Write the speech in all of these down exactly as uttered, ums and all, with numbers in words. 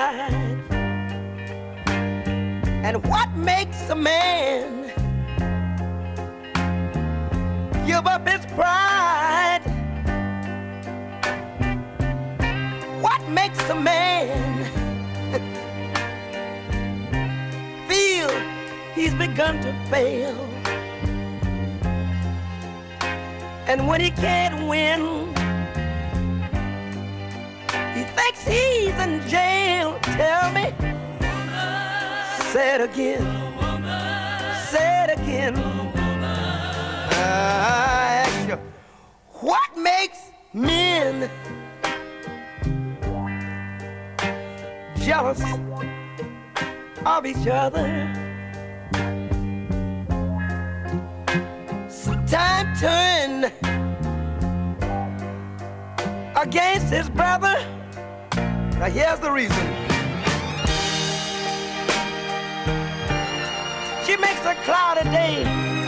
pride. And what makes a man give up his pride? What makes a man feel he's begun to fail? And when he can't win, he thinks he's in jail. Tell me, say it again, say it again. I ask you, what makes men jealous of each other? Sometimes turn against his brother. Now here's the reason. She makes a cloudy day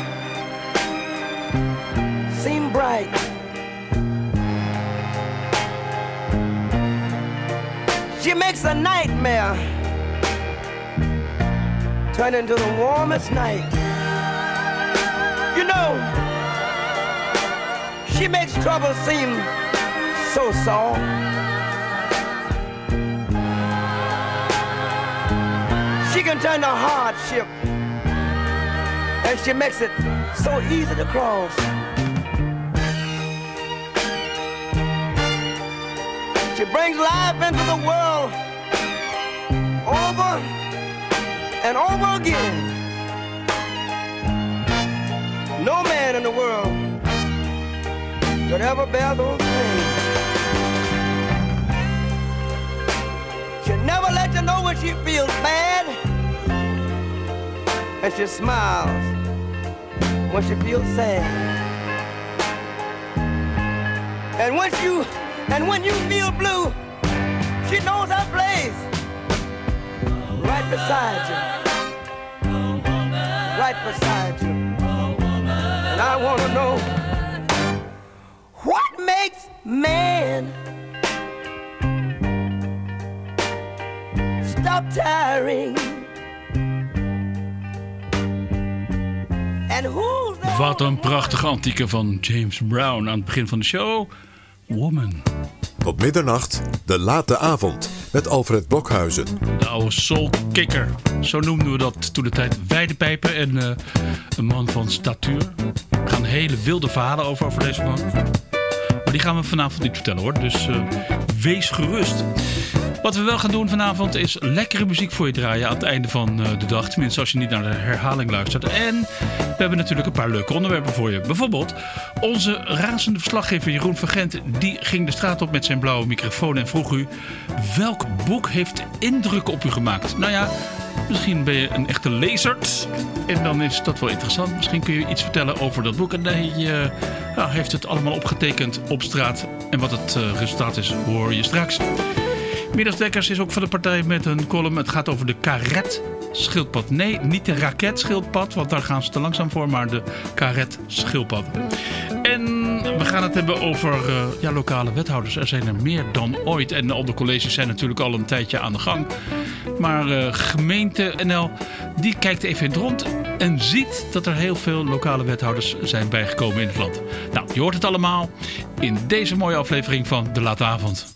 seem bright. She makes a nightmare turn into the warmest night. You know, she makes trouble seem so soft. She can turn the hardship, and she makes it so easy to cross. She brings life into the world over and over again. No man in the world could ever bear those things. She never let you know when she feels bad, and she smiles when she feels sad. And when you and when you feel blue, she knows her place right beside you, right beside you. And I want to know, what makes man stop tiring? And who's the Wat een prachtige antieke van James Brown aan het begin van de show. Woman. Tot middernacht, de late avond met Alfred Blokhuizen. De oude soulkikker. Zo noemden we dat toen de tijd. Weidepijpen en uh, een man van statuur. Er gaan hele wilde verhalen over, over deze man. Maar die gaan we vanavond niet vertellen hoor. Dus uh, wees gerust. Wat we wel gaan doen vanavond is lekkere muziek voor je draaien aan het einde van uh, de dag. Tenminste als je niet naar de herhaling luistert. En we hebben natuurlijk een paar leuke onderwerpen voor je. Bijvoorbeeld onze razende verslaggever Jeroen van Gent. Die ging de straat op met zijn blauwe microfoon en vroeg u: welk boek heeft indruk op u gemaakt? Nou ja, misschien ben je een echte lezerd. En dan is dat wel interessant. Misschien kun je iets vertellen over dat boek. En hij uh, nou, heeft het allemaal opgetekend op straat. En wat het uh, resultaat is, hoor je straks. Middagdekkers is ook van de partij met een column. Het gaat over de karet-schildpad. Nee, niet de raketschildpad, want daar gaan ze te langzaam voor. Maar de karet-schildpad. En we gaan het hebben over uh, ja, lokale wethouders. Er zijn er meer dan ooit. En al de colleges zijn natuurlijk al een tijdje aan de gang. Maar uh, gemeente N L, die kijkt even in het rond. En ziet dat er heel veel lokale wethouders zijn bijgekomen in het land. Nou, je hoort het allemaal in deze mooie aflevering van De Late Avond.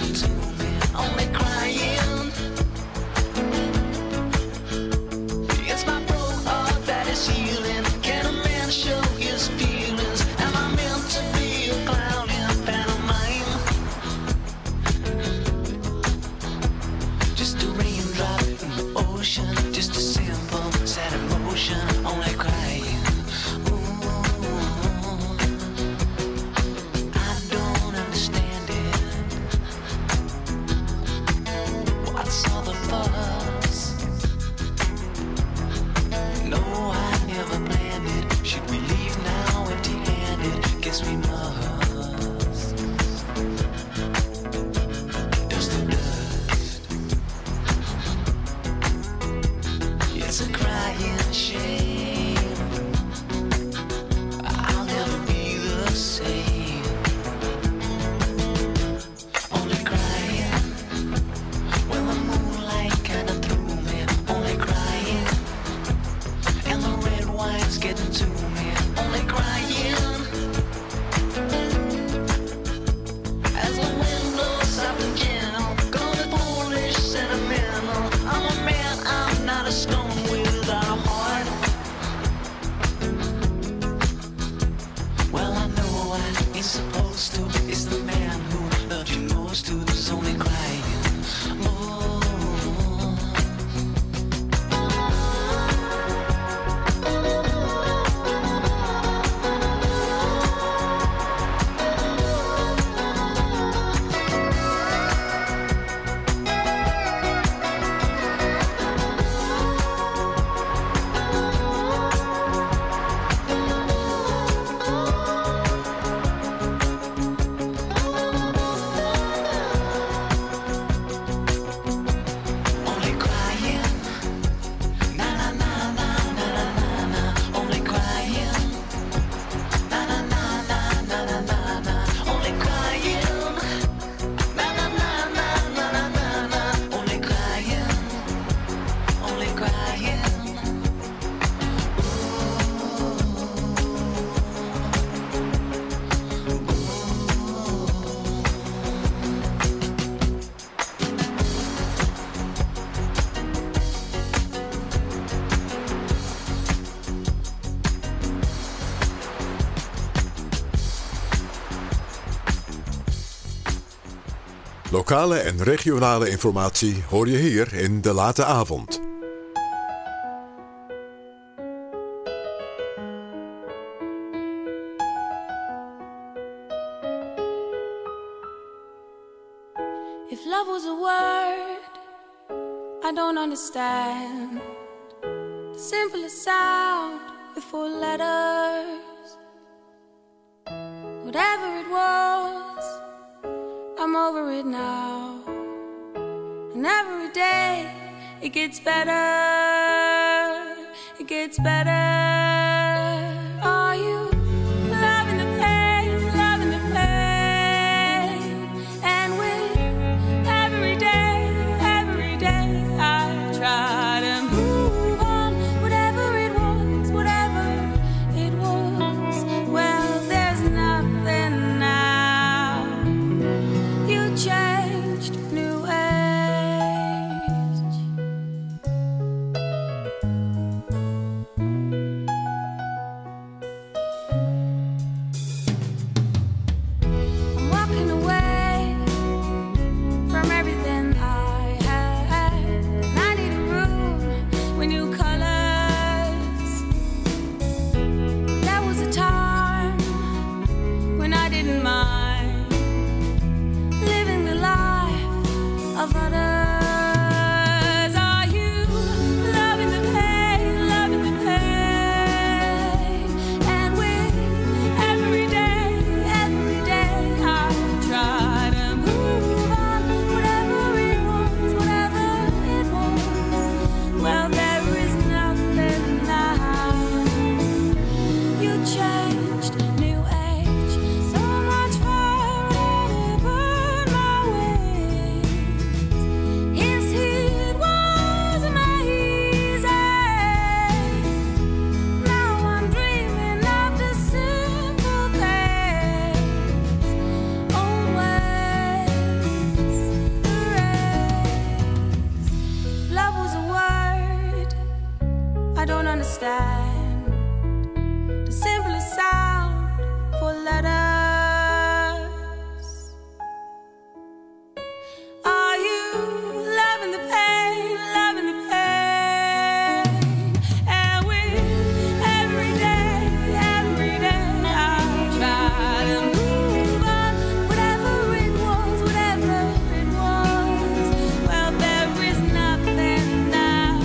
Lokale en regionale informatie hoor je hier in De Late Avond. If love was a word I don't understand, the simplest sound with four letters, whatever it was, I'm over it now. And every day it gets better, it gets better. Are you loving the pain, loving the pain? And with every day, every day I try to move on. Whatever it was, whatever it was, well, there's nothing now. You changed, new age. understand the simplest sound for letters. Are you loving the pain, loving the pain? And with every day, every day I try to move on. Whatever it was, whatever it was, well there is nothing now.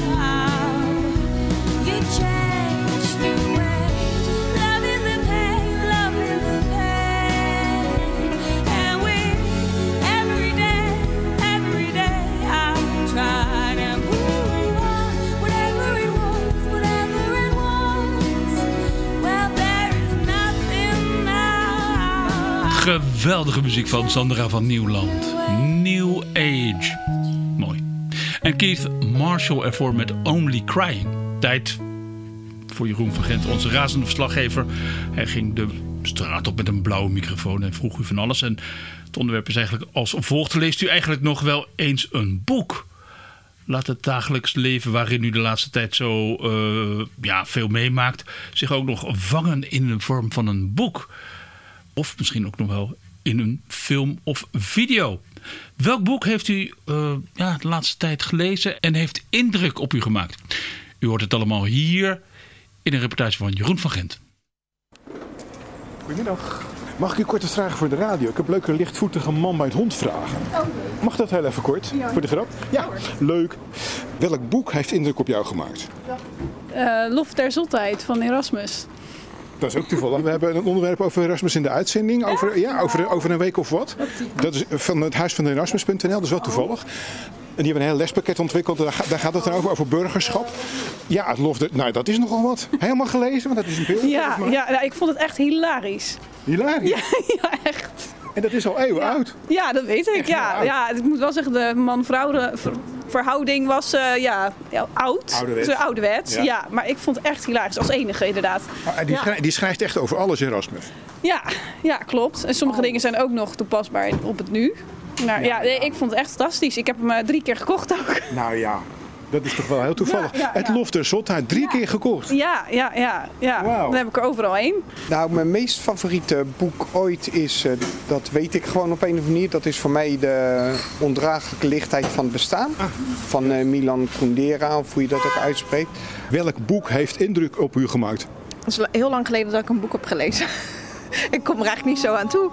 You changed the way, loving the pain, loving the pain. And with every day, every day I try to move on. Whatever it was, whatever it was, well there is nothing now. Geweldige muziek van Sandra van Nieuwland. New Age. Mooi. En Keith Marshall ervoor met Only Crying. Tijd voor Jeroen van Gent, onze razende verslaggever. Hij ging de straat op met een blauwe microfoon en vroeg u van alles. En het onderwerp is eigenlijk als volgt. Leest u eigenlijk nog wel eens een boek? Laat het dagelijks leven waarin u de laatste tijd zo uh, ja, veel meemaakt zich ook nog vangen in de vorm van een boek. Of misschien ook nog wel in een film of video. Welk boek heeft u uh, ja, de laatste tijd gelezen en heeft indruk op u gemaakt? U hoort het allemaal hier in een reportage van Jeroen van Gent. Goedemiddag. Mag ik u kort eens vragen voor de radio? Ik heb een leuke lichtvoetige man bij het hond vragen. Mag dat heel even kort? Ja. Voor de grap? Ja, leuk. Welk boek heeft indruk op jou gemaakt? Uh, Lof der Zotheid van Erasmus. Dat is ook toevallig. We hebben een onderwerp over Erasmus in de uitzending. Over, ja, over, over een week of wat. Dat is van het huis van Erasmus punt n l. Dat is wel toevallig. En die hebben een heel lespakket ontwikkeld. Daar, daar gaat het dan over, over burgerschap. Ja, het lof. Nou, dat is nogal wat. Helemaal gelezen, want dat is een film. Ja, ja nou, ik vond het echt hilarisch. Hilarisch? Ja, ja, echt. En dat is al eeuwen ja. oud. Ja, dat weet ik. Ja, ja, ik moet wel zeggen, de man-vrouw verhouding was uh, ja, ja, oud. Ouderwets. Dus ouderwets. Ja. Ja, maar ik vond het echt hilarisch. Als enige inderdaad. Ah, die, ja. schrijft, die schrijft echt over alles, Erasmus. Ja, ja, klopt. En sommige oh. dingen zijn ook nog toepasbaar op het nu. Maar ja, ja, nee, ik vond het echt fantastisch. Ik heb hem uh, drie keer gekocht ook. Nou ja. Dat is toch wel heel toevallig. Ja, ja, ja. Het Lof der Zotheid, drie ja. keer gekocht. Ja, ja, ja. ja. Wow. Dan heb ik er overal één. Nou, mijn meest favoriete boek ooit is, uh, dat weet ik gewoon op een of andere manier. Dat is voor mij de ondraaglijke lichtheid van het bestaan. Ah. Van uh, Milan Kundera, of hoe je dat ook uitspreekt. Welk boek heeft indruk op u gemaakt? Het is heel lang geleden dat ik een boek heb gelezen. Ik kom er eigenlijk niet zo aan toe.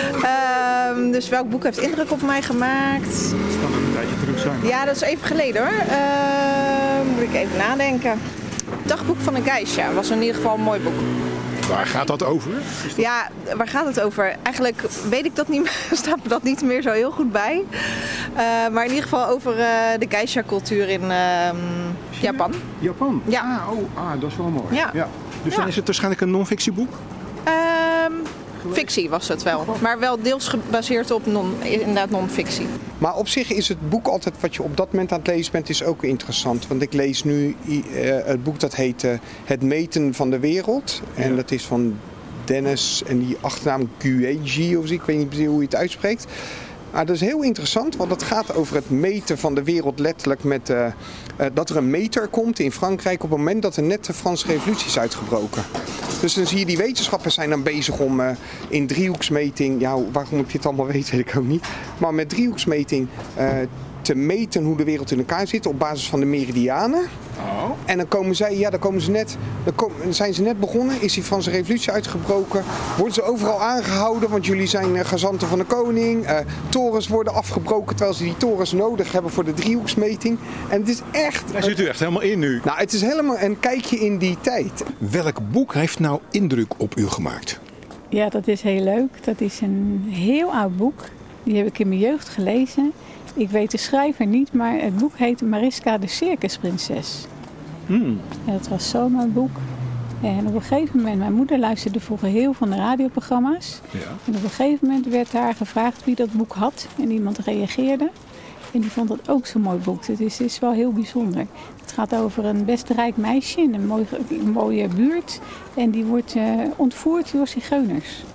Uh, dus welk boek heeft indruk op mij gemaakt? Dat kan ook een tijdje terug zijn. Ja, dat is even geleden hoor. Uh, moet ik even nadenken. Dagboek van een Geisha was in ieder geval een mooi boek. Waar gaat dat over? Dat... Ja, waar gaat het over? Eigenlijk weet ik dat niet meer, staat me dat niet meer zo heel goed bij. Uh, maar in ieder geval over uh, de Geisha-cultuur in uh, Japan. Japan? Ja. Ah, oh, ah, dat is wel mooi. Ja. Ja. Dus ja. dan is het waarschijnlijk een non-fictieboek? Um, fictie was het wel, maar wel deels gebaseerd op non, inderdaad non-fictie. Maar op zich is het boek altijd wat je op dat moment aan het lezen bent, is ook interessant. Want ik lees nu uh, het boek dat heet uh, Het meten van de wereld. En ja. dat is van Dennis en die achternaam Guegi, of ik weet niet precies hoe je het uitspreekt. Maar dat is heel interessant, want het gaat over het meten van de wereld letterlijk met uh, uh, dat er een meter komt in Frankrijk op het moment dat er net de Franse revolutie is uitgebroken. Dus dan zie je die wetenschappers zijn dan bezig om uh, in driehoeksmeting, ja waarom ik dit allemaal weet weet ik ook niet, maar met driehoeksmeting uh, te meten hoe de wereld in elkaar zit op basis van de meridianen. Oh. En dan komen zij, ja, dan komen ze net, dan komen, zijn ze net begonnen, is die Franse revolutie uitgebroken, worden ze overal aangehouden, want jullie zijn uh, gezanten van de koning, uh, torens worden afgebroken terwijl ze die torens nodig hebben voor de driehoeksmeting. En het is echt... Daar zit u echt helemaal in nu. Nou, het is helemaal een kijkje in die tijd. Welk boek heeft nou indruk op u gemaakt? Ja, dat is heel leuk. Dat is een heel oud boek. Die heb ik in mijn jeugd gelezen. Ik weet de schrijver niet, maar het boek heet Mariska de Circusprinses. Hmm. En dat was zo'n mooi boek. En op een gegeven moment, mijn moeder luisterde vroeger heel van de radioprogramma's. Ja. En op een gegeven moment werd haar gevraagd wie dat boek had. En iemand reageerde. En die vond dat ook zo'n mooi boek. Het is, het is wel heel bijzonder. Het gaat over een best rijk meisje in een mooie, een mooie buurt. En die wordt uh, ontvoerd door zigeuners.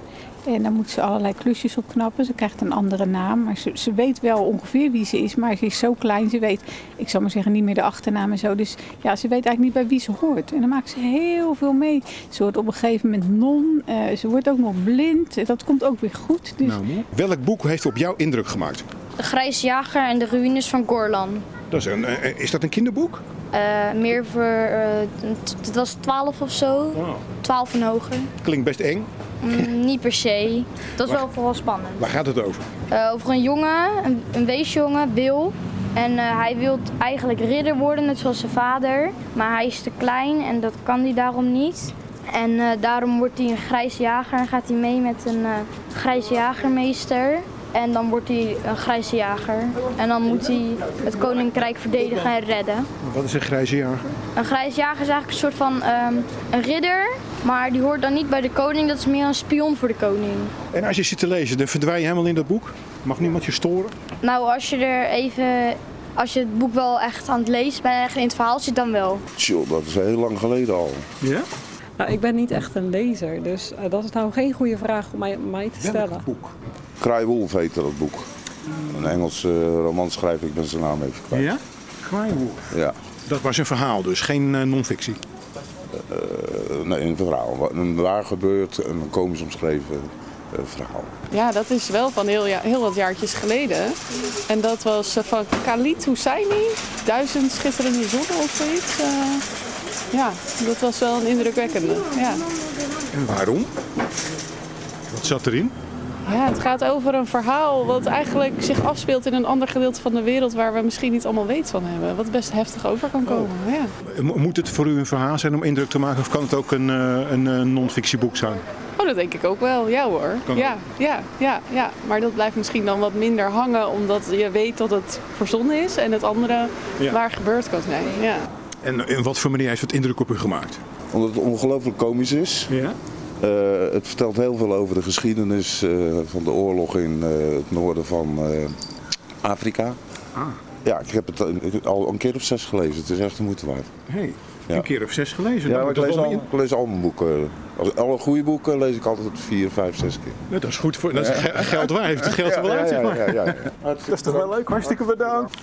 En dan moet ze allerlei klusjes opknappen. Ze krijgt een andere naam. Maar ze, ze weet wel ongeveer wie ze is. Maar ze is zo klein. Ze weet, ik zal maar zeggen, niet meer de achternaam en zo. Dus ja, ze weet eigenlijk niet bij wie ze hoort. En dan maakt ze heel veel mee. Ze wordt op een gegeven moment non. Uh, ze wordt ook nog blind. Dat komt ook weer goed. Dus... Nou, welk boek heeft op jou indruk gemaakt? De Grijze Jager en de Ruïnes van Gorlan. Dat is, een, uh, is dat een kinderboek? Uh, meer voor, uh, het was twaalf of zo. Oh. twaalf en hoger. Klinkt best eng. Mm, niet per se. Dat is waar, wel vooral spannend. Waar gaat het over? Uh, over een jongen, een, een weesjongen, Bill. En uh, hij wil eigenlijk ridder worden, net zoals zijn vader. Maar hij is te klein en dat kan hij daarom niet. En uh, daarom wordt hij een grijze jager en gaat hij mee met een uh, grijze jagermeester. En dan wordt hij een grijze jager. En dan moet hij het koninkrijk verdedigen en redden. Wat is een grijze jager? Een grijze jager is eigenlijk een soort van um, een ridder. Maar die hoort dan niet bij de koning, dat is meer een spion voor de koning. En als je zit te lezen, dan verdwijn je helemaal in dat boek? Mag niemand je storen? Nou, als je er even... Als je het boek wel echt aan het lezen bent en echt in het verhaal zit, dan wel. Tjoh, dat is heel lang geleden al. Ja? Nou, ik ben niet echt een lezer, dus uh, dat is nou geen goede vraag om mij, mij te stellen. Welk boek? Cry-Wolf heette dat boek. Een Engelse uh, romanschrijver, ik ben zijn naam even kwijt. Ja? Cry-Wolf? Ja. Dat was een verhaal dus, geen uh, non-fictie? Uh, nee, een verhaal. Een waar gebeurd, een komisch omschreven uh, verhaal. Ja, dat is wel van heel, ja, heel wat jaartjes geleden. En dat was uh, van Khalid Hosseini, Duizend schitterende zonnen of zoiets. Uh, ja, dat was wel een indrukwekkende. Ja. En waarom? Wat zat erin? Ja, het gaat over een verhaal wat eigenlijk zich afspeelt in een ander gedeelte van de wereld waar we misschien niet allemaal weet van hebben. Wat best heftig over kan komen. Oh. Ja. Moet het voor u een verhaal zijn om indruk te maken of kan het ook een, een, een non-fictieboek zijn? Oh, dat denk ik ook wel. Ja hoor. Kan ja, ja, ja, ja. Maar dat blijft misschien dan wat minder hangen omdat je weet dat het verzonnen is en het andere ja. waar gebeurd kan zijn. Ja. En in wat voor manier heeft het indruk op u gemaakt? Omdat het ongelooflijk komisch is. Ja. Uh, het vertelt heel veel over de geschiedenis uh, van de oorlog in uh, het noorden van uh, Afrika. Ah. Ja, ik heb het al een keer of zes gelezen. Het is echt de moeite waard. Hey, ja. Een keer of zes gelezen? Ja, nou, maar ik, lees al, ik lees al mijn boeken. Als alle goede boeken lees ik altijd vier, vijf, zes keer. Ja, dat is goed voor. Dat is ge- geld waard. Heeft het geld er wel uit, zeg maar. Ja, ja, ja, ja. Dat is toch wel leuk. Hartstikke bedankt.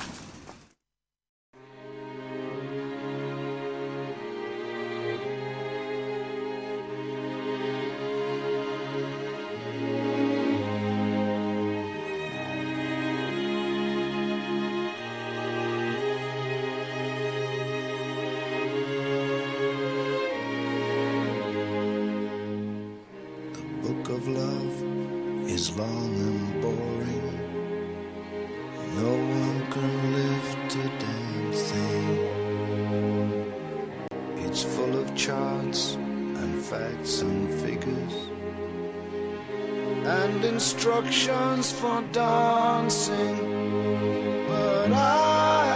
Of love is long and boring. No one can lift a damn thing. It's full of charts and facts and figures and instructions for dancing. But I,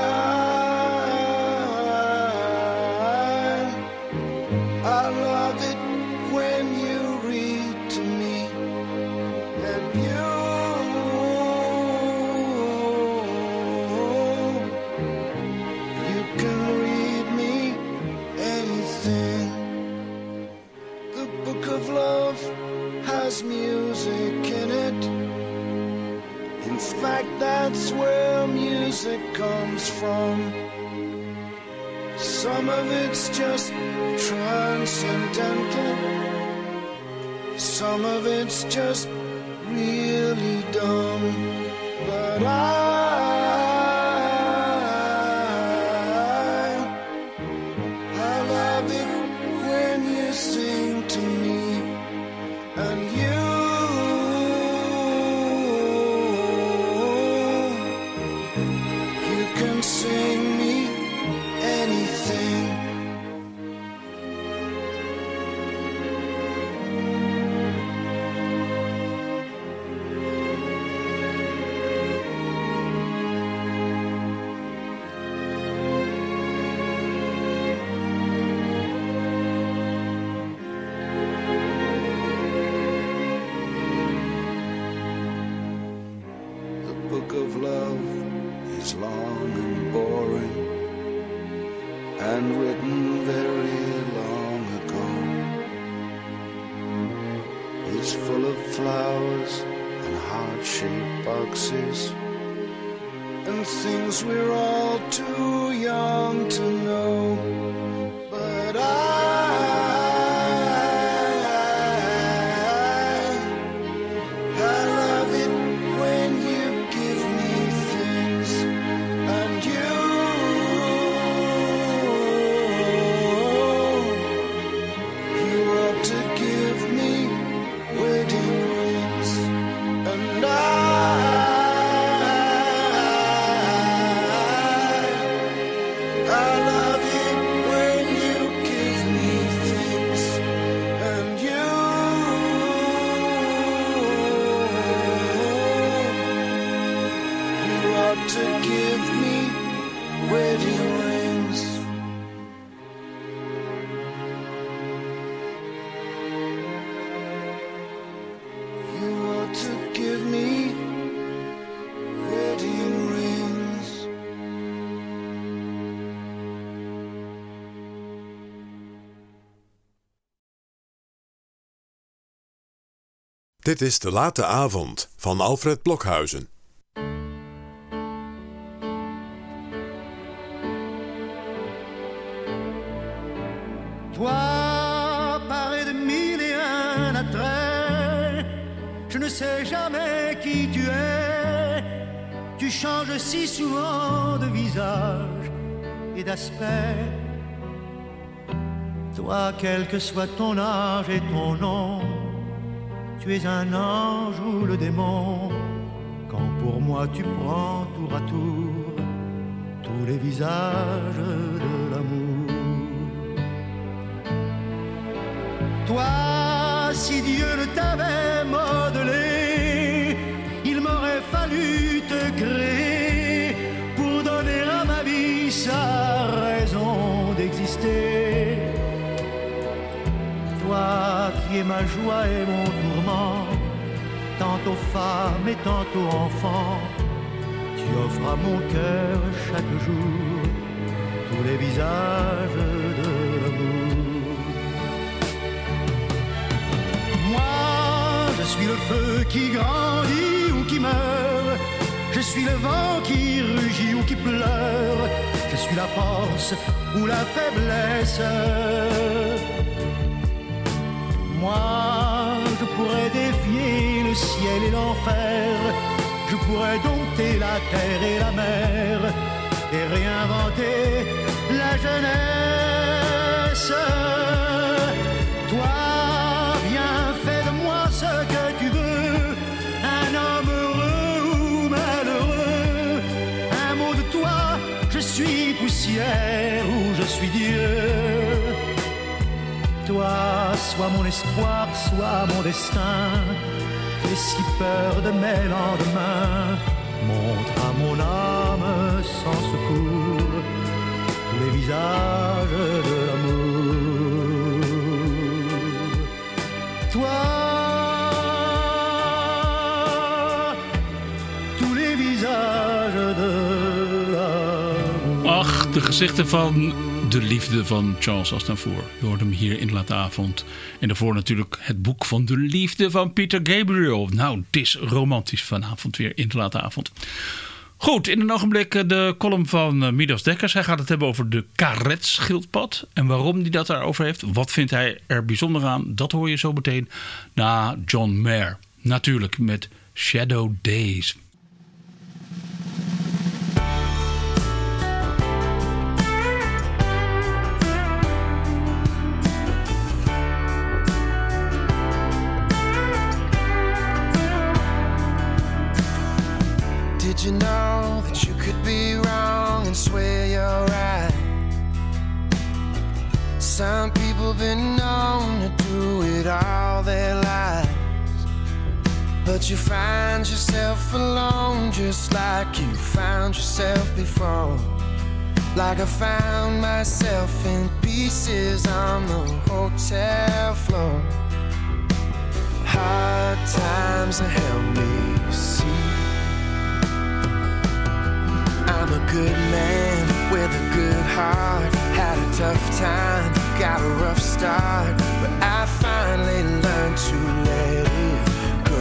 I love it when you read to me. Music in it. In fact, that's where music comes from. Some of it's just transcendental. Some of it's just really dumb. But I, I love it when you sing to me. And you, you can sing me anything. Of love is long and boring and written very long ago. It's full of flowers and heart-shaped boxes and things we're all too young to know. But I, I love it when you give me things and you, you ought to give me wedding rings and I. Dit is De Late Avond van Alfred Blokhuizen. Toi, paré de mille et un attraits, je ne sais jamais qui tu es. Tu changes si souvent de visage et d'aspect. Toi, quel que soit ton âge et ton nom, tu es un ange ou le démon. Quand pour moi tu prends tour à tour tous les visages de l'amour. Toi, si Dieu ne t'avait modelé, il m'aurait fallu te créer pour donner à ma vie sa raison d'exister. Toi qui es ma joie et mon tourment, tantôt femme et tantôt enfant, tu offres à mon cœur chaque jour tous les visages de l'amour. Moi, je suis le feu qui grandit ou qui meurt, je suis le vent qui rugit ou qui pleure, je suis la force ou la faiblesse. Moi, je pourrais défier le ciel et l'enfer, je pourrais dompter la terre et la mer et réinventer la jeunesse. Toi, viens, fais de moi ce que tu veux, un homme heureux ou malheureux. Un mot de toi, je suis poussière ou je suis Dieu. Toi, sois mon espoir, sois mon destin. J'ai si peur de mes lendemains. Montre à mon âme sans secours tous les visages de l'amour. Toi, tous les visages de l'amour. Ach, de gezichten van de liefde van Charles Aznavour. Je hoort hem hier in De Late Avond. En daarvoor natuurlijk het boek van de liefde van Peter Gabriel. Nou, het is romantisch vanavond weer in De Late Avond. Goed, in een ogenblik de column van Midas Dekkers. Hij gaat het hebben over de karetschildpad. En waarom hij dat daarover heeft. Wat vindt hij er bijzonder aan. Dat hoor je zo meteen na John Mayer. Natuurlijk met Shadow Days. Did you know that you could be wrong and swear you're right? Some people been known to do it all their lives, but you find yourself alone just like you found yourself before. Like I found myself in pieces on the hotel floor. Hard times have helped me see I'm a good man with a good heart. Had a tough time, got a rough start, but I finally learned to let it go.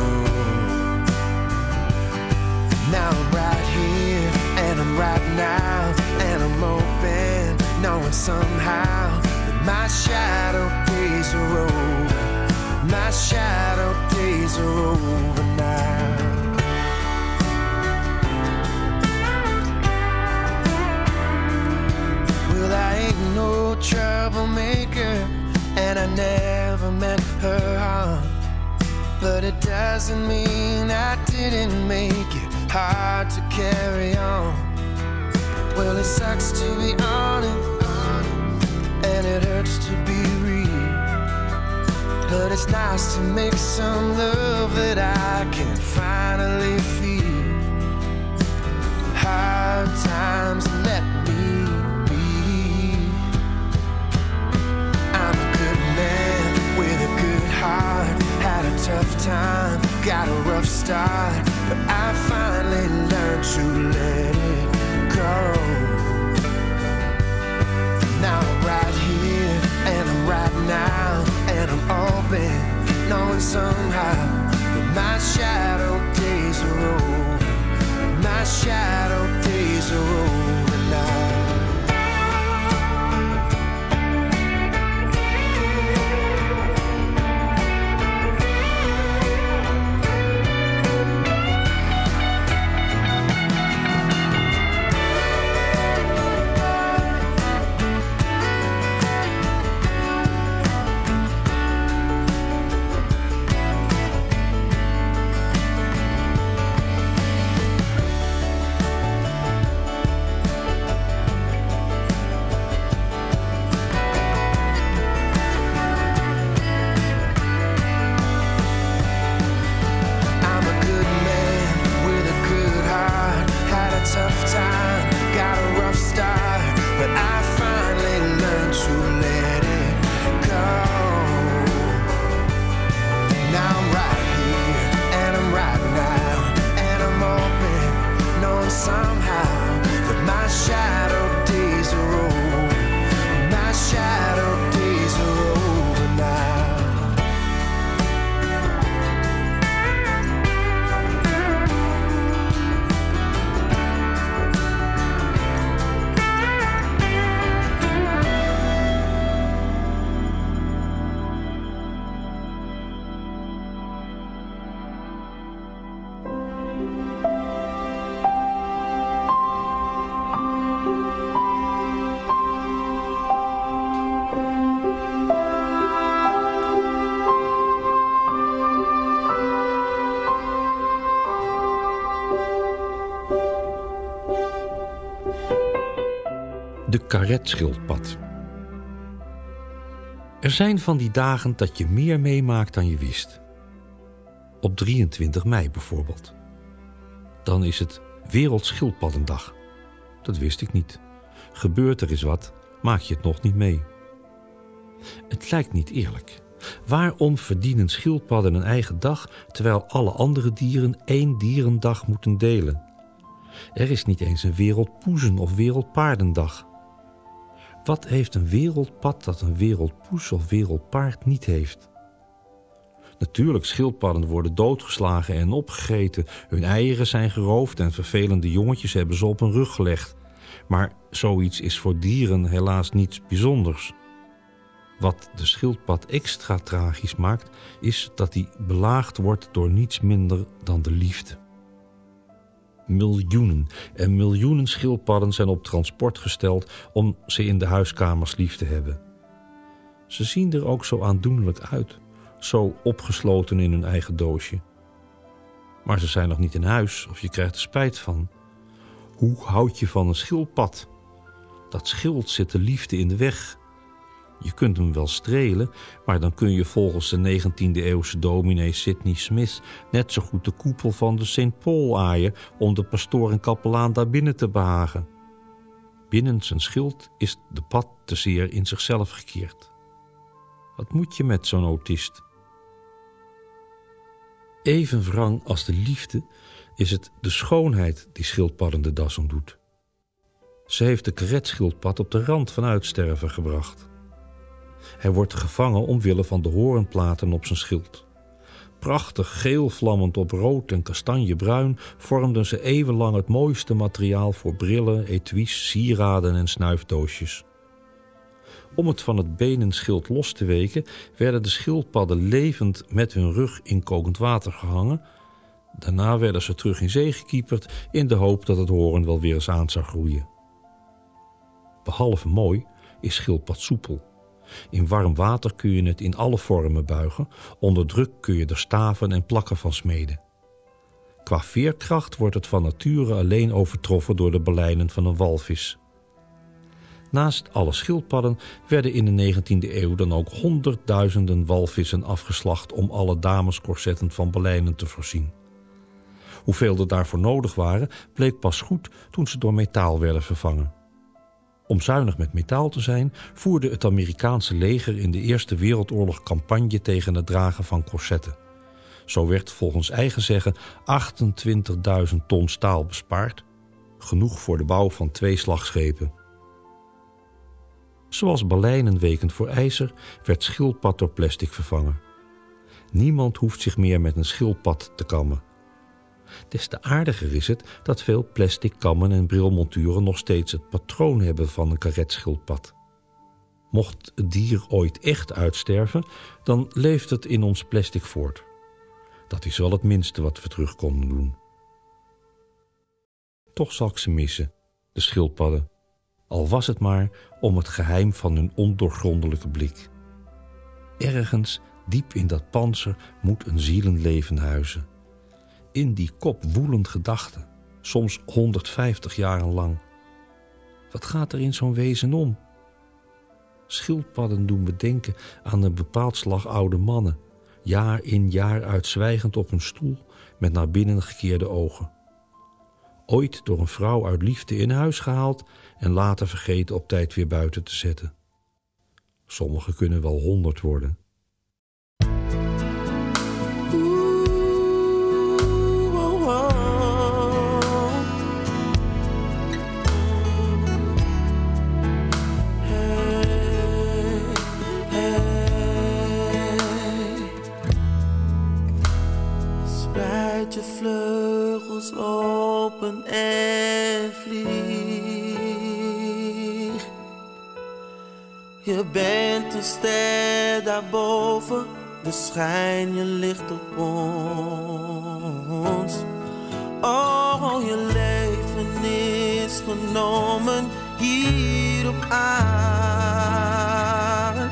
Now I'm right here, and I'm right now, and I'm open, knowing somehow that my shadow days are over. My shadow days are over now. Well, I ain't no troublemaker, and I never meant her harm. But it doesn't mean I didn't make it hard to carry on. Well, it sucks to be honest, and it hurts to be real. But it's nice to make some love that I can finally feel. Hard times let me be. I'm a good man with a good heart. Had a tough time, got a rough start, but I finally learned to let it go. Now I'm right here, and I'm right now, and I'm open, knowing somehow that my shadow days are over. My shadow days are over now. De karetschildpad. Er zijn van die dagen dat je meer meemaakt dan je wist. Op drieëntwintig mei bijvoorbeeld. Dan is het Wereldschildpaddendag. Dat wist ik niet. Gebeurt er eens wat, maak je het nog niet mee. Het lijkt niet eerlijk. Waarom verdienen schildpadden een eigen dag, terwijl alle andere dieren één dierendag moeten delen? Er is niet eens een wereldpoezen- of wereldpaardendag. Wat heeft een wereldpad dat een wereldpoes of wereldpaard niet heeft? Natuurlijk, schildpadden worden doodgeslagen en opgegeten. Hun eieren zijn geroofd en vervelende jongetjes hebben ze op hun rug gelegd. Maar zoiets is voor dieren helaas niets bijzonders. Wat de schildpad extra tragisch maakt, is dat hij belaagd wordt door niets minder dan de liefde. Miljoenen en miljoenen schildpadden zijn op transport gesteld om ze in de huiskamers lief te hebben. Ze zien er ook zo aandoenlijk uit, zo opgesloten in hun eigen doosje. Maar ze zijn nog niet in huis of je krijgt er spijt van. Hoe houd je van een schildpad? Dat schild zit de liefde in de weg. Je kunt hem wel strelen, maar dan kun je volgens de negentiende eeuwse dominee Sidney Smith net zo goed de koepel van de Saint Paul aaien om de pastoor en kapelaan daar binnen te behagen. Binnen zijn schild is de pad te zeer in zichzelf gekeerd. Wat moet je met zo'n autist? Even wrang als de liefde is het de schoonheid die schildpadden de das omdoet. Ze heeft de karetschildpad op de rand van uitsterven gebracht. Hij wordt gevangen omwille van de hoornplaten op zijn schild. Prachtig geel vlammend op rood en kastanjebruin vormden ze eeuwenlang het mooiste materiaal voor brillen, etuis, sieraden en snuifdoosjes. Om het van het benenschild los te weken, werden de schildpadden levend met hun rug in kokend water gehangen. Daarna werden ze terug in zee gekieperd in de hoop dat het hoorn wel weer eens aan zou groeien. Behalve mooi is schildpad soepel. In warm water kun je het in alle vormen buigen. Onder druk kun je er staven en plakken van smeden. Qua veerkracht wordt het van nature alleen overtroffen door de baleinen van een walvis. Naast alle schildpadden werden in de negentiende eeuw dan ook honderdduizenden walvissen afgeslacht om alle damescorsetten van baleinen te voorzien. Hoeveel er daarvoor nodig waren, bleek pas goed toen ze door metaal werden vervangen. Om zuinig met metaal te zijn, voerde het Amerikaanse leger in de Eerste Wereldoorlog campagne tegen het dragen van corsetten. Zo werd volgens eigen zeggen achtentwintigduizend ton staal bespaard, genoeg voor de bouw van twee slagschepen. Zoals baleinen weken voor ijzer, werd schildpad door plastic vervangen. Niemand hoeft zich meer met een schildpad te kammen. Des te aardiger is het dat veel plastic kammen en brilmonturen nog steeds het patroon hebben van een karetschildpad. Mocht het dier ooit echt uitsterven, dan leeft het in ons plastic voort. Dat is wel het minste wat we terug konden doen. Toch zal ik ze missen, de schildpadden, al was het maar om het geheim van hun ondoorgrondelijke blik. Ergens, diep in dat pantser, moet een zielenleven huizen. In die kop woelend gedachten, soms honderdvijftig jaren lang. Wat gaat er in zo'n wezen om? Schildpadden doen me denken aan een bepaald slag oude mannen, jaar in jaar uit zwijgend op hun stoel met naar binnen gekeerde ogen. Ooit door een vrouw uit liefde in huis gehaald en later vergeten op tijd weer buiten te zetten. Sommigen kunnen wel honderd worden. Je vleugels open en vlieg. Je bent een ster daarboven, dus schijn je licht op ons. Oh, je leven is genomen hier op aarde,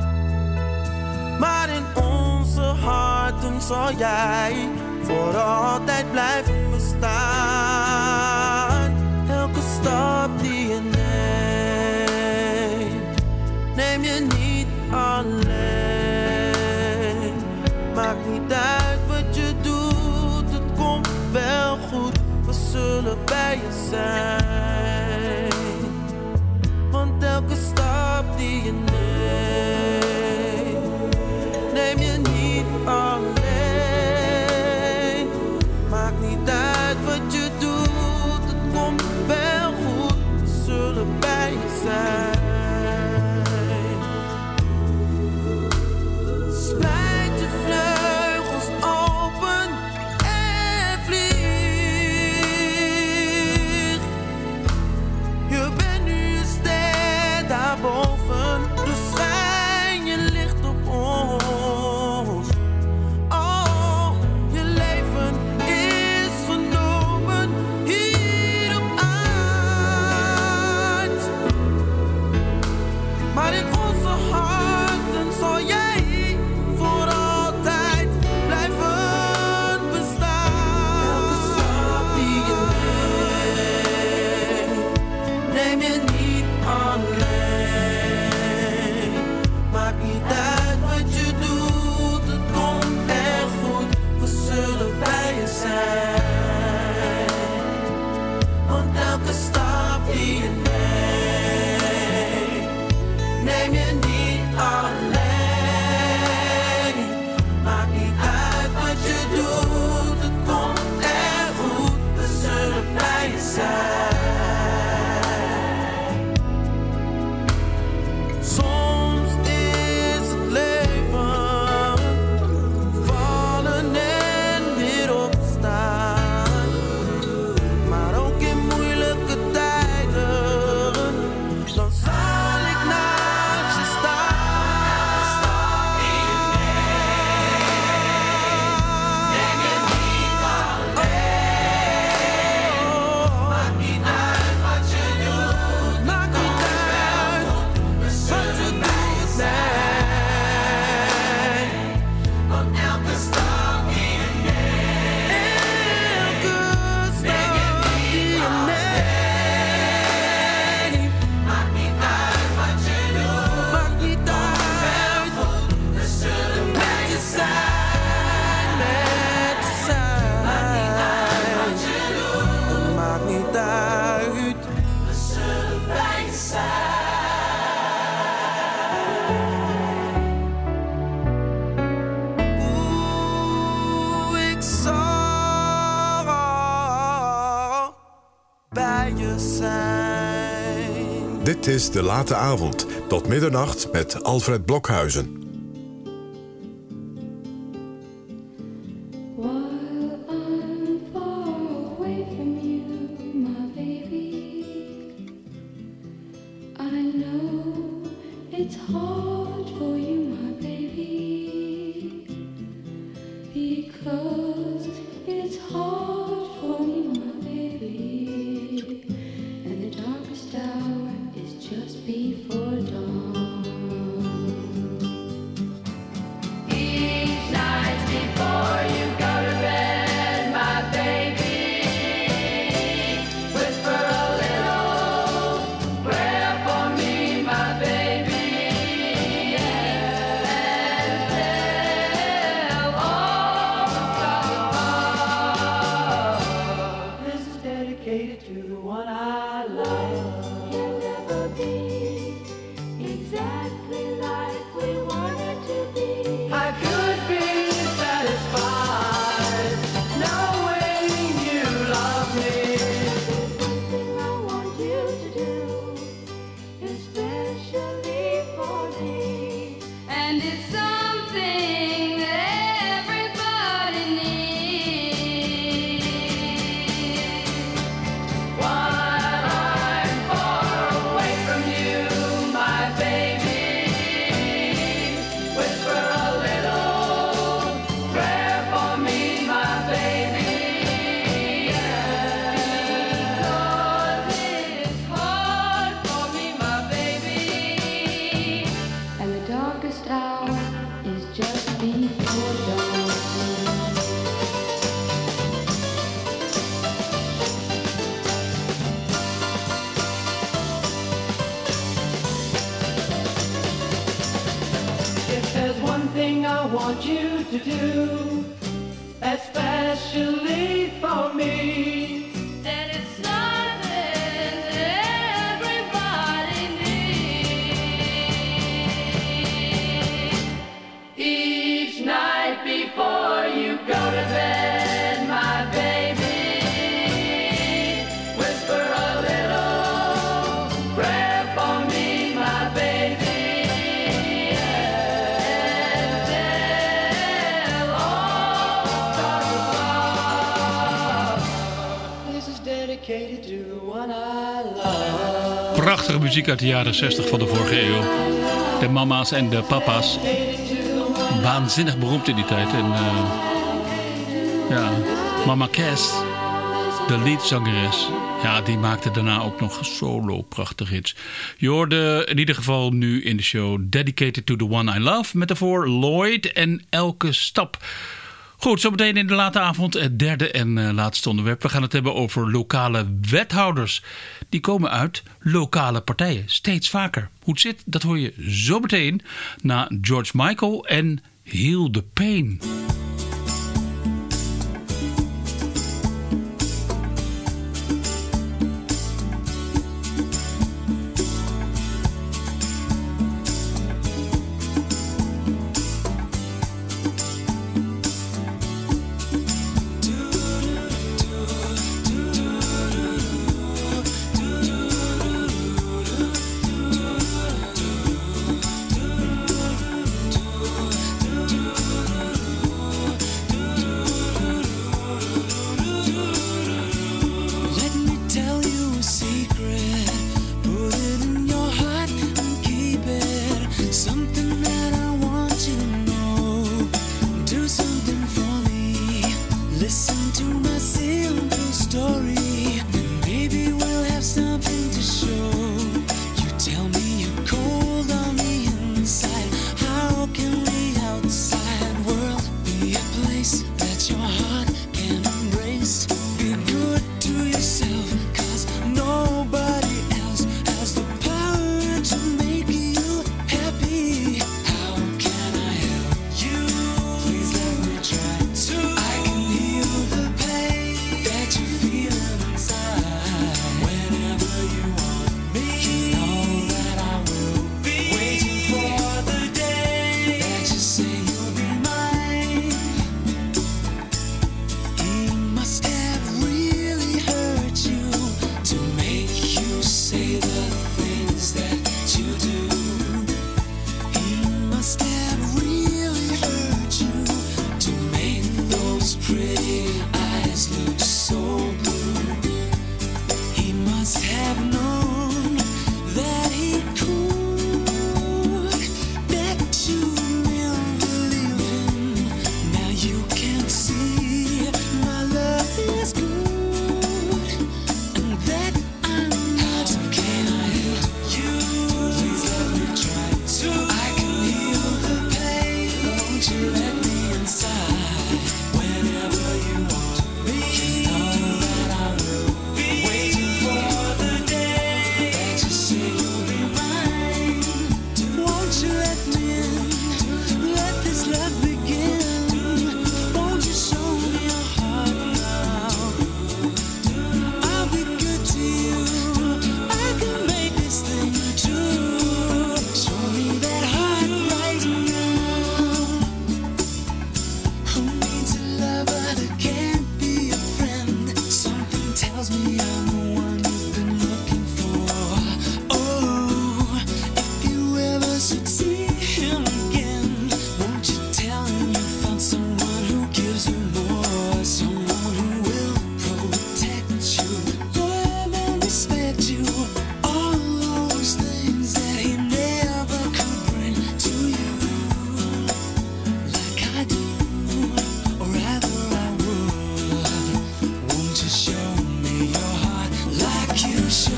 maar in onze harten zal jij voor altijd blijven bestaan. Elke stap die je neemt, neem je niet alleen. Maakt niet uit wat je doet, het komt wel goed. We zullen bij je zijn. Want elke stap die je neemt, neem je niet alleen. Niet uit wat je doet, het komt wel goed. We zullen bij je zijn. Spreid je vleugels open en vlieg. Je bent nu een ster daarboven, dus schijn je licht op ons. Oeh, ik zal bij je zijn. Dit is De Late Avond, tot middernacht met Alfred Blokhuizen. want you to do, especially for me. That it's something everybody needs. Each night before you go to bed, my baby, whisper a little prayer for me, my baby. Prachtige muziek uit de jaren zestig van de vorige eeuw. De mama's en de papa's. Waanzinnig beroemd in die tijd. En uh, ja, Mama Cass, de leadzangeres, ja, die maakte daarna ook nog solo prachtige hits. Je hoorde in ieder geval nu in de show Dedicated to the One I Love, met daarvoor Lloyd en Elke Stap. Goed, zometeen in de late avond het derde en uh, laatste onderwerp. We gaan het hebben over lokale wethouders. Die komen uit lokale partijen, steeds vaker. Hoe het zit, dat hoor je zo meteen na George Michael en Heal the Pain.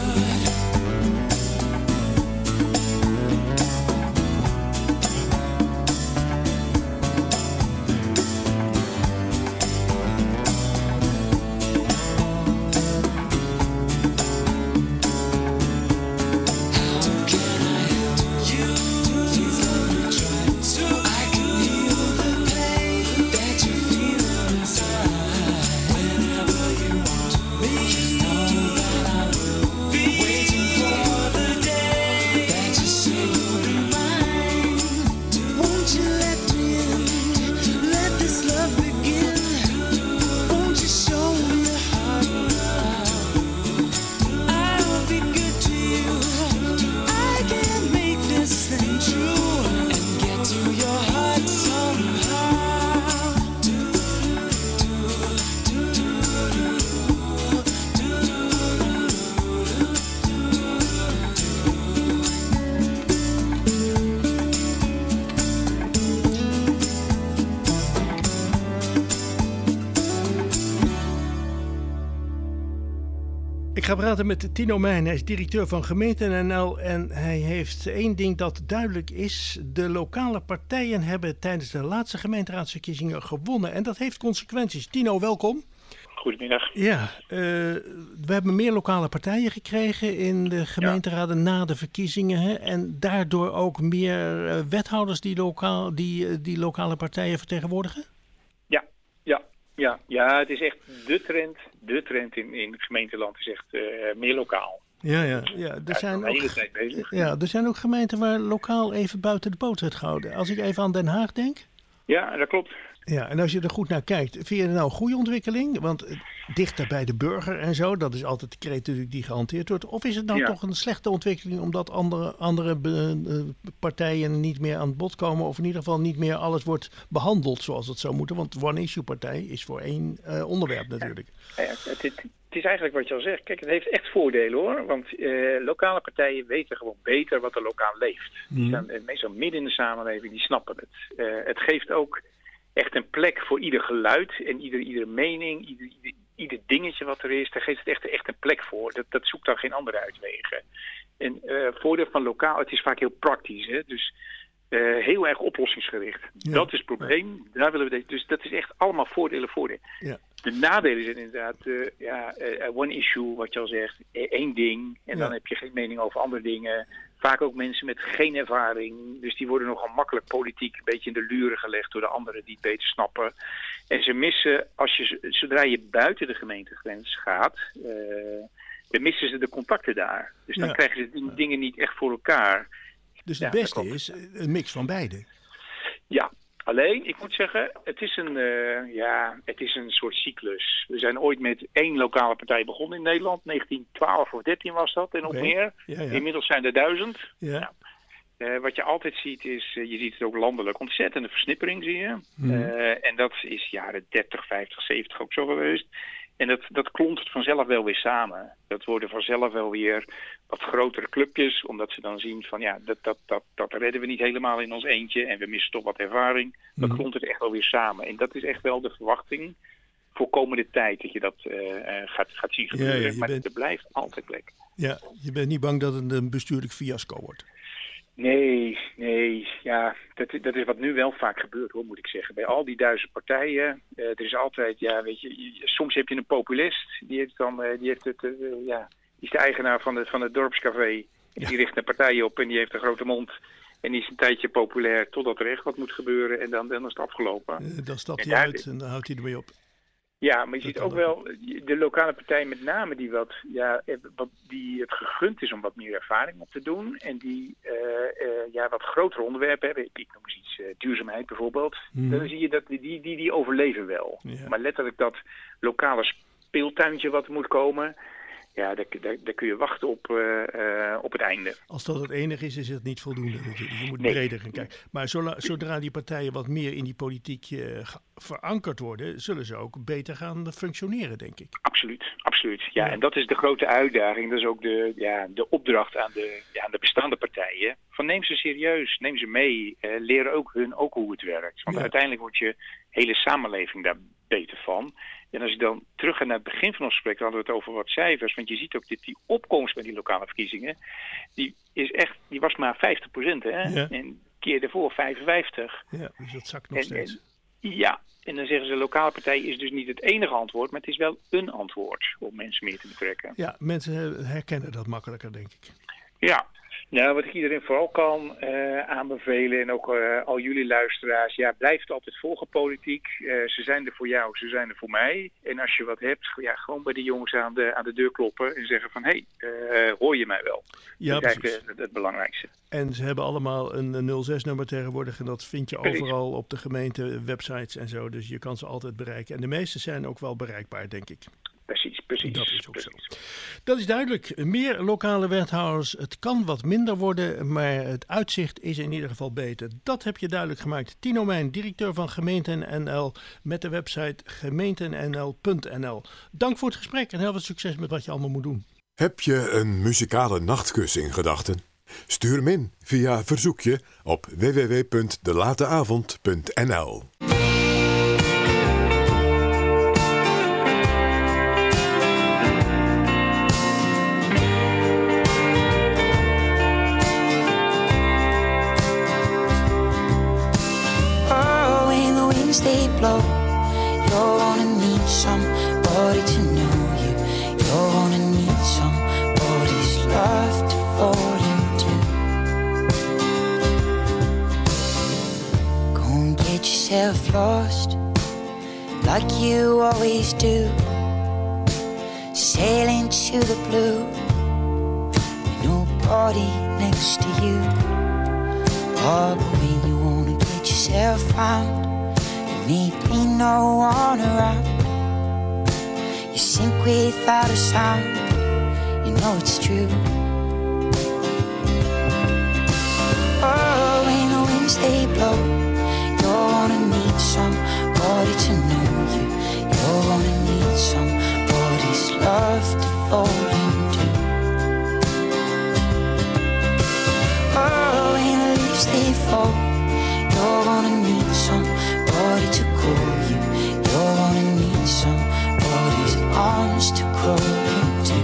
Ik ga praten met Tino Mijn. Hij is directeur van Gemeente N L en hij heeft één ding dat duidelijk is. De lokale partijen hebben tijdens de laatste gemeenteraadsverkiezingen gewonnen en dat heeft consequenties. Tino, welkom. Goedemiddag. Ja, uh, we hebben meer lokale partijen gekregen in de gemeenteraden ja. na de verkiezingen. Hè? En daardoor ook meer uh, wethouders die, lokaal, die, uh, die lokale partijen vertegenwoordigen? Ja, ja, ja, ja, het is echt de trend. De trend in, in het gemeenteland is echt uh, meer lokaal. Ja, ja, ja. Er, zijn ook, ja, er zijn ook gemeenten waar lokaal even buiten de boot werd gehouden. Als ik even aan Den Haag denk. Ja, dat klopt. Ja, en als je er goed naar kijkt, vind je het nou een goede ontwikkeling? Want dichter bij de burger en zo, dat is altijd de kreet natuurlijk die gehanteerd wordt. Of is het nou ja. toch een slechte ontwikkeling omdat andere, andere uh, partijen niet meer aan het bod komen? Of in ieder geval niet meer alles wordt behandeld zoals het zou moeten? Want one-issue partij is voor één uh, onderwerp natuurlijk. Ja, het, het, het is eigenlijk wat je al zegt. Kijk, het heeft echt voordelen hoor. Want uh, lokale partijen weten gewoon beter wat er lokaal leeft. Mm. Die staan uh, meestal midden in de samenleving, die snappen het. Uh, het geeft ook echt een plek voor ieder geluid en ieder, iedere mening, ieder, ieder, ieder dingetje wat er is. Daar geeft het echt, echt een plek voor. Dat, dat zoekt dan geen andere uitwegen. En uh, voordeel van lokaal, het is vaak heel praktisch. Hè? Dus uh, heel erg oplossingsgericht. Ja. Dat is het probleem. Daar willen we deze. Dus dat is echt allemaal voordelen, voordelen. Ja. De nadelen zijn inderdaad uh, ja, uh, one issue, wat je al zegt. Eén ding. En ja. dan heb je geen mening over andere dingen. Vaak ook mensen met geen ervaring. Dus die worden nogal makkelijk politiek een beetje in de luren gelegd door de anderen die het beter snappen. En ze missen, als je, zodra je buiten de gemeentegrens gaat, uh, dan missen ze de contacten daar. Dus dan ja. krijgen ze die dingen niet echt voor elkaar. Dus het ja, beste is een mix van beide. Ja. Alleen, ik moet zeggen, het is een, uh, ja, het is een soort cyclus. We zijn ooit met één lokale partij begonnen in Nederland. negentien twaalf of dertien was dat en nog okay. meer. Ja, ja. Inmiddels zijn er duizend. Ja. Nou, uh, wat je altijd ziet is, uh, je ziet het ook landelijk, ontzettende versnippering zie je. Mm. Uh, en dat is jaren dertig, vijftig, zeventig ook zo geweest. En dat, dat klontert vanzelf wel weer samen. Dat worden vanzelf wel weer wat grotere clubjes. Omdat ze dan zien van ja, dat, dat, dat, dat redden we niet helemaal in ons eentje. En we missen toch wat ervaring. Dat mm. klontert echt wel weer samen. En dat is echt wel de verwachting voor komende tijd. Dat je dat uh, gaat, gaat zien gebeuren. Ja, ja, maar bent... er blijft altijd plek. Ja, je bent niet bang dat het een bestuurlijk fiasco wordt? Nee, nee, ja, dat, dat is wat nu wel vaak gebeurt hoor, moet ik zeggen. Bij al die duizend partijen, uh, er is altijd, ja, weet je, je, soms heb je een populist, die heeft dan, uh, die heeft het, uh, ja, die is de eigenaar van, de, van het dorpscafé. Ja. Die richt een partij op en die heeft een grote mond. En die is een tijdje populair totdat er echt wat moet gebeuren en dan, dan is het afgelopen. Uh, dan stapt hij uit en dan houdt hij ermee op. Ja, maar je ziet ook wel de lokale partijen met name die, wat, ja, wat, die het gegund is om wat meer ervaring op te doen. En die uh, uh, ja, wat grotere onderwerpen hebben. Ik noem eens iets, uh, duurzaamheid bijvoorbeeld. Mm. Dan zie je dat die, die, die, die overleven wel. Ja. Maar letterlijk dat lokale speeltuintje wat moet komen. Ja, daar, daar, daar kun je wachten op, uh, uh, op het einde. Als dat het enige is, is het niet voldoende natuurlijk. Je moet nee. breder gaan kijken. Maar zodra, zodra die partijen wat meer in die politiek uh, verankerd worden, zullen ze ook beter gaan functioneren, denk ik. Absoluut, absoluut. Ja, ja. En dat is de grote uitdaging. Dat is ook de, ja, de opdracht aan de, ja, aan de bestaande partijen. Van neem ze serieus, neem ze mee. Uh, leer ook hun ook hoe het werkt. Want ja. uiteindelijk wordt je hele samenleving daar beter van. En als je dan terug gaat naar het begin van ons gesprek, dan hadden we het over wat cijfers. Want je ziet ook dat die opkomst bij die lokale verkiezingen, die is echt, die was maar vijftig procent. Hè? Ja. En keer daarvoor vijfenvijftig. Ja, dus dat zakt nog en, steeds. En, ja, en dan zeggen ze, lokale partij is dus niet het enige antwoord, maar het is wel een antwoord om mensen meer te betrekken. Ja, mensen herkennen dat makkelijker, denk ik. Ja, nou, wat ik iedereen vooral kan uh, aanbevelen, en ook uh, al jullie luisteraars, ja, blijf het altijd volgen, politiek. Uh, ze zijn er voor jou, ze zijn er voor mij. En als je wat hebt, ja, gewoon bij de jongens aan de, aan de deur kloppen en zeggen van, hé, hey, uh, hoor je mij wel? Ja, dat is precies. eigenlijk het, het belangrijkste. En ze hebben allemaal een nul zes nummer tegenwoordig en dat vind je Precies. overal op de gemeente websites en zo. Dus je kan ze altijd bereiken. En de meeste zijn ook wel bereikbaar, denk ik. Precies, precies. Dat is ook precies. zo. Dat is duidelijk. Meer lokale wethouders. Het kan wat minder worden, maar het uitzicht is in ieder geval beter. Dat heb je duidelijk gemaakt. Tino Mijn, directeur van Gemeenten N L, met de website gemeenten n l punt n l. Dank voor het gesprek en heel veel succes met wat je allemaal moet doen. Heb je een muzikale nachtkus in gedachten? Stuur hem in via verzoekje op w w w punt de late avond punt n l. They blow, you're gonna need somebody to know you. You're gonna need somebody's love to fall into. Go and get yourself lost, like you always do. Sail into the blue, with nobody next to you. Oh, but when you wanna get yourself found, maybe no one around, you sink without a sound, you know it's true. Oh, when the winds they blow, you're gonna need somebody to know you. You're gonna need somebody's love to fall into. Oh, when the leaves they fall, you're gonna need somebody to call you. You're gonna need somebody's arms to crawl into.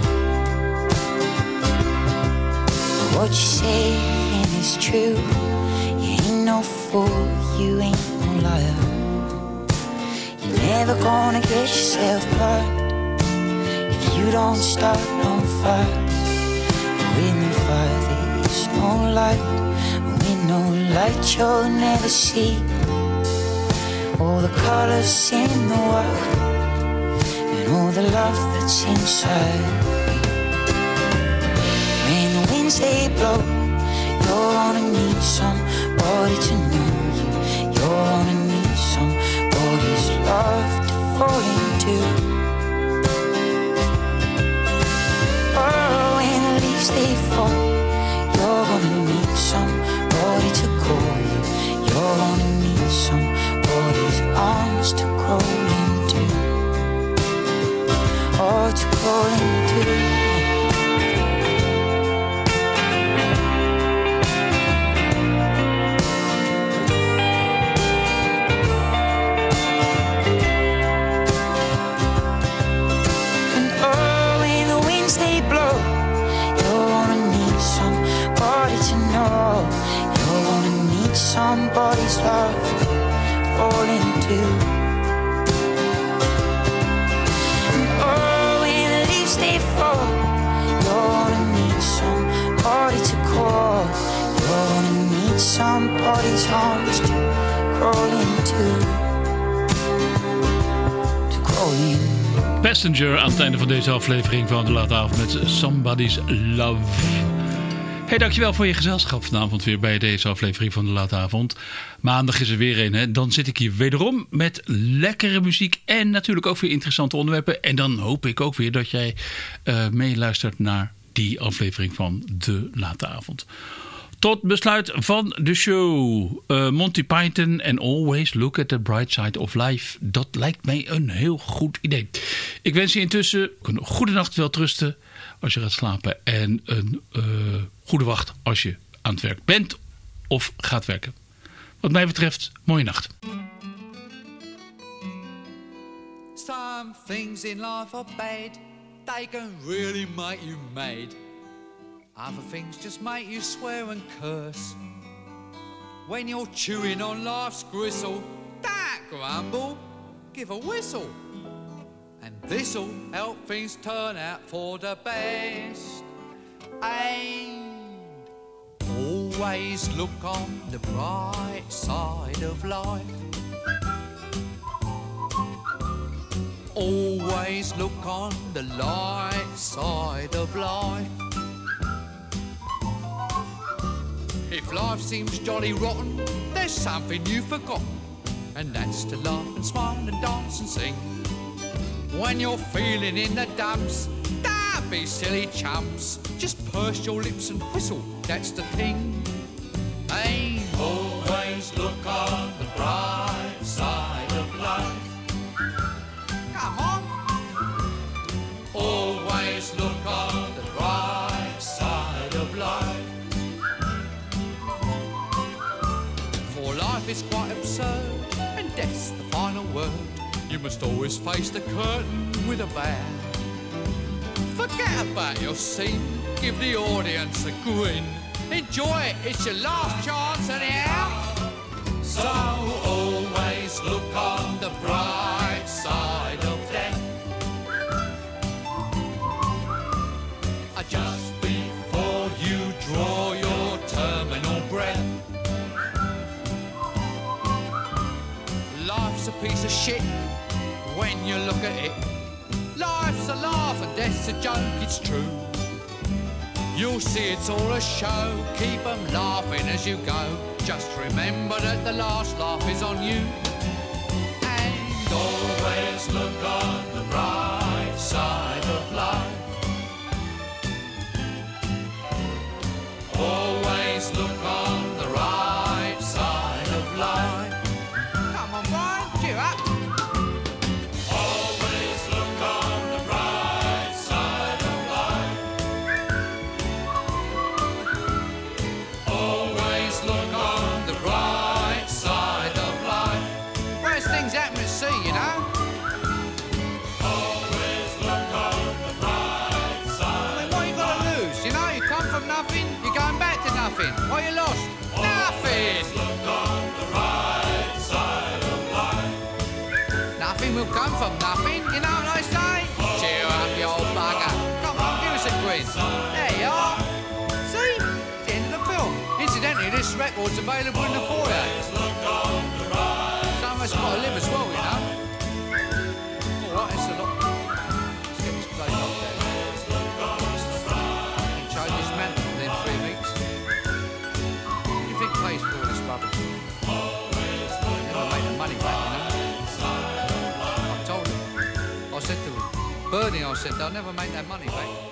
What you saying is true. You ain't no fool, you ain't no liar. You're never gonna get yourself burned if you don't start no fire. With no fire there is no light. With no light you'll never see all the colors in the world and all the love that's inside. When the winds they blow, you're gonna need somebody to know you. You're gonna need somebody's love to fall into. Oh, when the leaves they fall, you're gonna need somebody to call you. You're gonna need somebody's arms to crawl into. Oh, to crawl into. Somebody's love to fall into. And oh, when the leaves they fall, you're gonna need somebody to call. You're gonna need somebody's arms to crawl into. To crawl in. Passenger aan het einde van deze aflevering van De Late Avond met Somebody's Love. Hey, dankjewel voor je gezelschap vanavond weer bij deze aflevering van De Late Avond. Maandag is er weer een, hè? Dan zit ik hier wederom met lekkere muziek en natuurlijk ook weer interessante onderwerpen. En dan hoop ik ook weer dat jij uh, meeluistert naar die aflevering van De Late Avond. Tot besluit van de show. Uh, Monty Python en Always Look at the Bright Side of Life. Dat lijkt mij een heel goed idee. Ik wens je intussen een goede nacht, welterusten als je gaat slapen. En een uh, goede wacht als je aan het werk bent of gaat werken. Wat mij betreft, mooie nacht. Start Some things in life are bad, they can really make you mad. Other things just make you swear and curse. When you're chewing on life's gristle, don't grumble, give a whistle. And this'll help things turn out for the best. And always look on the bright side of life. Always look on the light side of life. If life seems jolly rotten, there's something you've forgotten, and that's to laugh and smile and dance and sing. When you're feeling in the dumps, don't be silly chumps. Just purse your lips and whistle, that's the thing. Hey, always look on the bright side of life. Come on. Always look on the bright side of life. For life is quite absurd, and death's the final word. You must always face the curtain with a bow. Forget about your scene, give the audience a grin. Enjoy it, it's your last chance anyhow. So always look on the bright side of death. Just before you draw your terminal breath. Life's a piece of shit when you look at it. Life's a laugh and death's a joke, it's true. You'll see it's all a show, keep 'em laughing as you go. Just remember that the last laugh is on you. And always look on the bright side of life. Always look on the right side of life. Come on, Brian, cheer up. Always look on the right side of life. Always look on the right side of life. Worst things happen at sea, you know. Always look on the right side. I mean, what you got to lose? You know, you come from nothing, you're going back to nothing. What you lost? Nothing. Look on the right side of life. Nothing will come from nothing, you know what I say? Cheer up, you old bugger. Come on, give us a grin. There you are. See? It's the end of the film. Incidentally, this record's available in the foyer. Some of us got to live as well, you know. Alright, it's a lot. Let's get this place up there. I can change this mantle within three weeks. What do you think pays for all this rubbish? Never made the money back, you know. I told him. I said to him, Bernie, I said, they'll never make that money back.